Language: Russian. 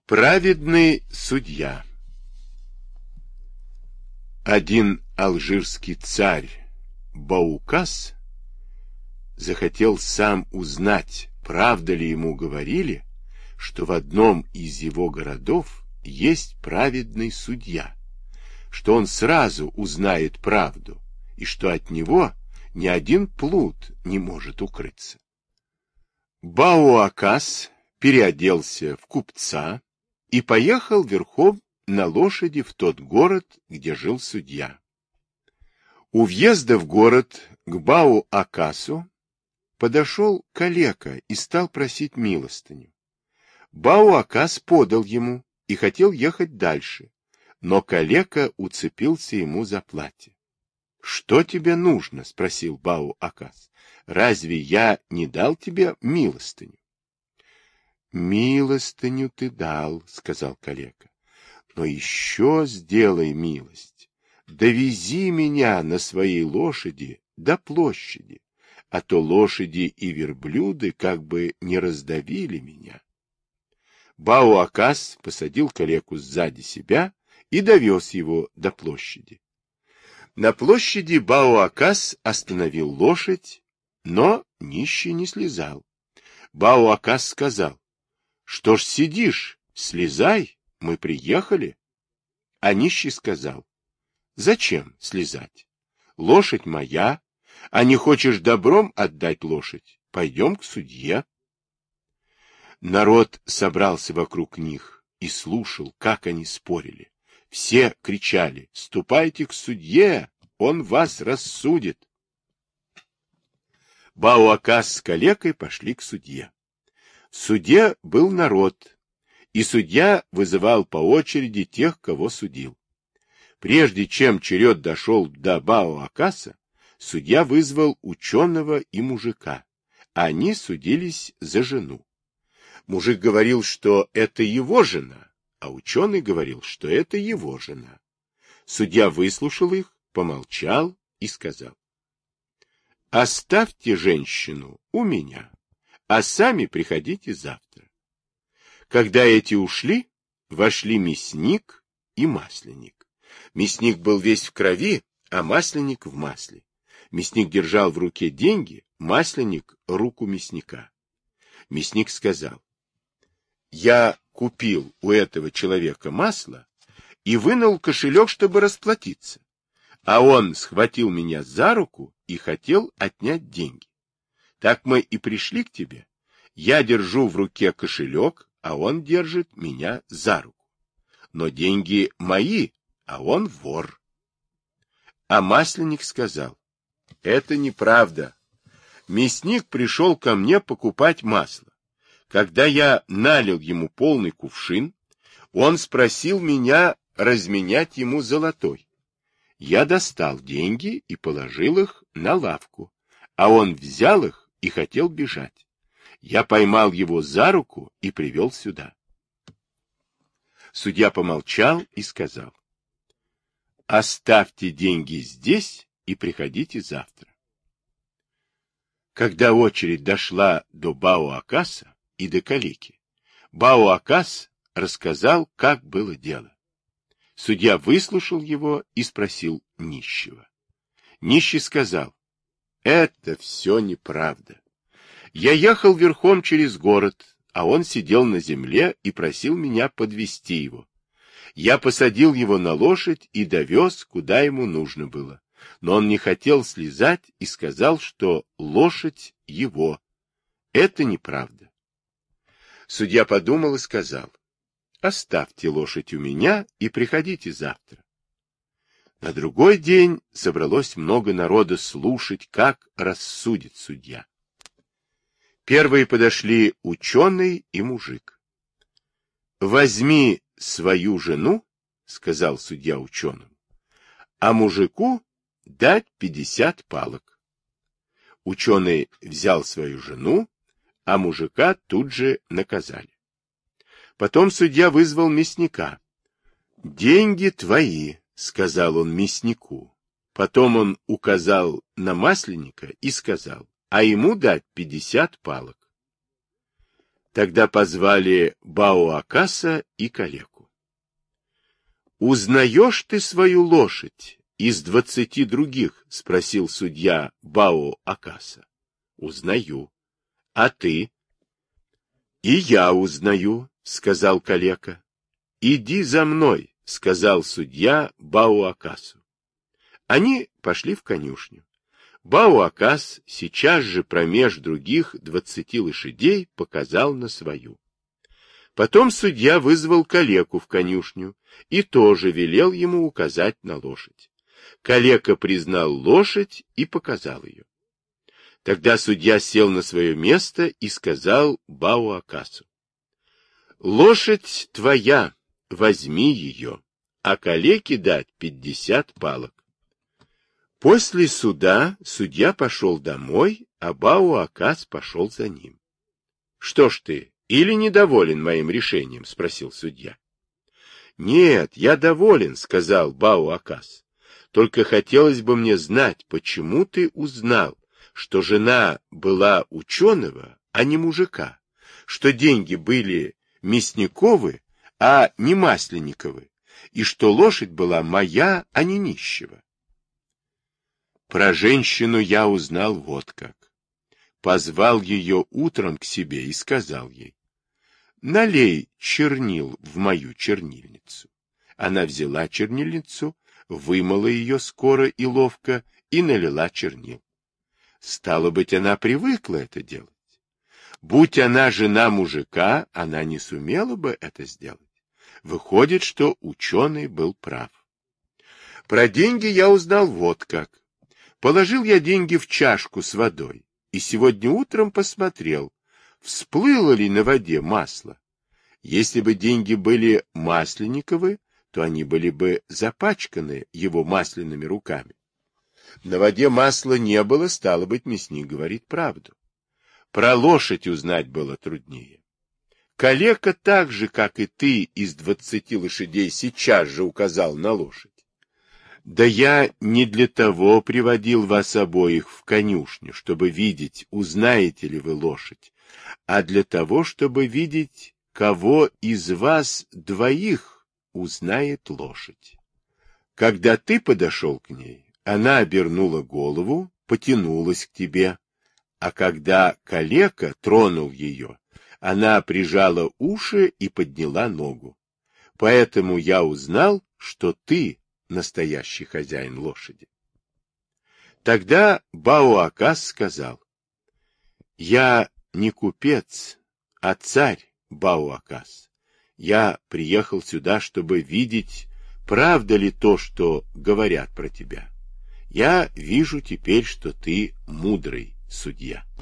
Праведный судья. Один алжирский царь Баукас захотел сам узнать, правда ли ему говорили, что в одном из его городов есть праведный судья, что он сразу узнает правду и что от него ни один плут не может укрыться. Баукас переоделся в купца и поехал верхом на лошади в тот город, где жил судья. У въезда в город к Бау-Акасу подошел калека и стал просить милостыню. Бау-Акас подал ему и хотел ехать дальше, но калека уцепился ему за платье. — Что тебе нужно? — спросил Бау-Акас. — Разве я не дал тебе милостыню? — Милостыню ты дал, — сказал калека. — Но еще сделай милость. Довези меня на своей лошади до площади, а то лошади и верблюды как бы не раздавили меня. Бау-Акас посадил калеку сзади себя и довез его до площади. На площади Бау-Акас остановил лошадь, но нищий не слезал. Бау-Акас сказал: — Что ж сидишь? Слезай, мы приехали. А нищий сказал: — Зачем слезать? Лошадь моя, а не хочешь добром отдать лошадь? Пойдем к судье. Народ собрался вокруг них и слушал, как они спорили. Все кричали: — Ступайте к судье, он вас рассудит. Бау-Акас с калекой пошли к судье. В суде был народ, и судья вызывал по очереди тех, кого судил. Прежде чем черед дошел до Бау-Акаса, судья вызвал ученого и мужика. Они судились за жену. Мужик говорил, что это его жена, а ученый говорил, что это его жена. Судья выслушал их, помолчал и сказал: — Оставьте женщину у меня, а сами приходите завтра. Когда эти ушли, вошли мясник и масленик. Мясник был весь в крови, а масленик в масле. Мясник держал в руке деньги, масленик — руку мясника. Мясник сказал: — Я купил у этого человека масло и вынул кошелек, чтобы расплатиться. А он схватил меня за руку и хотел отнять деньги. Так мы и пришли к тебе. Я держу в руке кошелек, а он держит меня за руку. Но деньги мои, а он вор. А масленник сказал: — Это неправда. Мясник пришел ко мне покупать масло. Когда я налил ему полный кувшин, он спросил меня разменять ему золотой. Я достал деньги и положил их на лавку, а он взял их и хотел бежать. Я поймал его за руку и привел сюда. Судья помолчал и сказал: — Оставьте деньги здесь и приходите завтра. Когда очередь дошла до Бау-Акаса и до калеки, Бау-Акас рассказал, как было дело. Судья выслушал его и спросил нищего. Нищий сказал: — Это все неправда. Я ехал верхом через город, а он сидел на земле и просил меня подвезти его. Я посадил его на лошадь и довез, куда ему нужно было. Но он не хотел слезать и сказал, что лошадь его. Это неправда. Судья подумал и сказал: — Оставьте лошадь у меня и приходите завтра. На другой день собралось много народа слушать, как рассудит судья. Первые подошли ученый и мужик. — Возьми свою жену, — сказал судья ученому, — а мужику дать 50 палок. Ученый взял свою жену, а мужика тут же наказали. Потом судья вызвал мясника. — Деньги твои, — сказал он мяснику. Потом он указал на масленника и сказал: — А ему дать 50 палок. Тогда позвали Бао-Акаса и калеку. «Узнаешь ты свою лошадь из 20 других?» — спросил судья Бао-Акаса. «Узнаю. А ты?» «И я узнаю», — сказал калека. «Иди за мной», — сказал судья Бао-Акасу. Они пошли в конюшню. Бао-Акас сейчас же промеж других 20 лошадей показал на свою. Потом судья вызвал калеку в конюшню и тоже велел ему указать на лошадь. Калека признал лошадь и показал ее. Тогда судья сел на свое место и сказал Бао-Акасу: «Лошадь твоя, возьми ее, а калеке дать 50 палок». После суда судья пошел домой, а Бао-Акас пошел за ним. — Что ж ты, или недоволен моим решением? — спросил судья. — Нет, я доволен, — сказал Бао-Акас. — Только хотелось бы мне знать, почему ты узнал, что жена была ученого, а не мужика, что деньги были Мясниковы, а не Масленниковы, и что лошадь была моя, а не нищего. Про женщину я узнал вот как. Позвал ее утром к себе и сказал ей: «Налей чернил в мою чернильницу». Она взяла чернильницу, вымыла ее скоро и ловко и налила чернил. Стало быть, она привыкла это делать. Будь она жена мужика, она не сумела бы это сделать. Выходит, что ученый был прав. Про деньги я узнал вот как. Положил я деньги в чашку с водой, и сегодня утром посмотрел, всплыло ли на воде масло. Если бы деньги были Масленниковы, то они были бы запачканы его масляными руками. На воде масла не было, стало быть, мясник говорит правду. Про лошадь узнать было труднее. Калека так же, как и ты, из 20 лошадей сейчас же указал на лошадь. Да я не для того приводил вас обоих в конюшню, чтобы видеть, узнаете ли вы лошадь, а для того, чтобы видеть, кого из вас двоих узнает лошадь. Когда ты подошел к ней, она обернула голову, потянулась к тебе, а когда калека тронул ее, она прижала уши и подняла ногу. Поэтому я узнал, что ты настоящий хозяин лошади. Тогда Бао-Акас сказал: «Я не купец, а царь Бао-Акас. Я приехал сюда, чтобы видеть, правда ли то, что говорят про тебя. Я вижу теперь, что ты мудрый судья».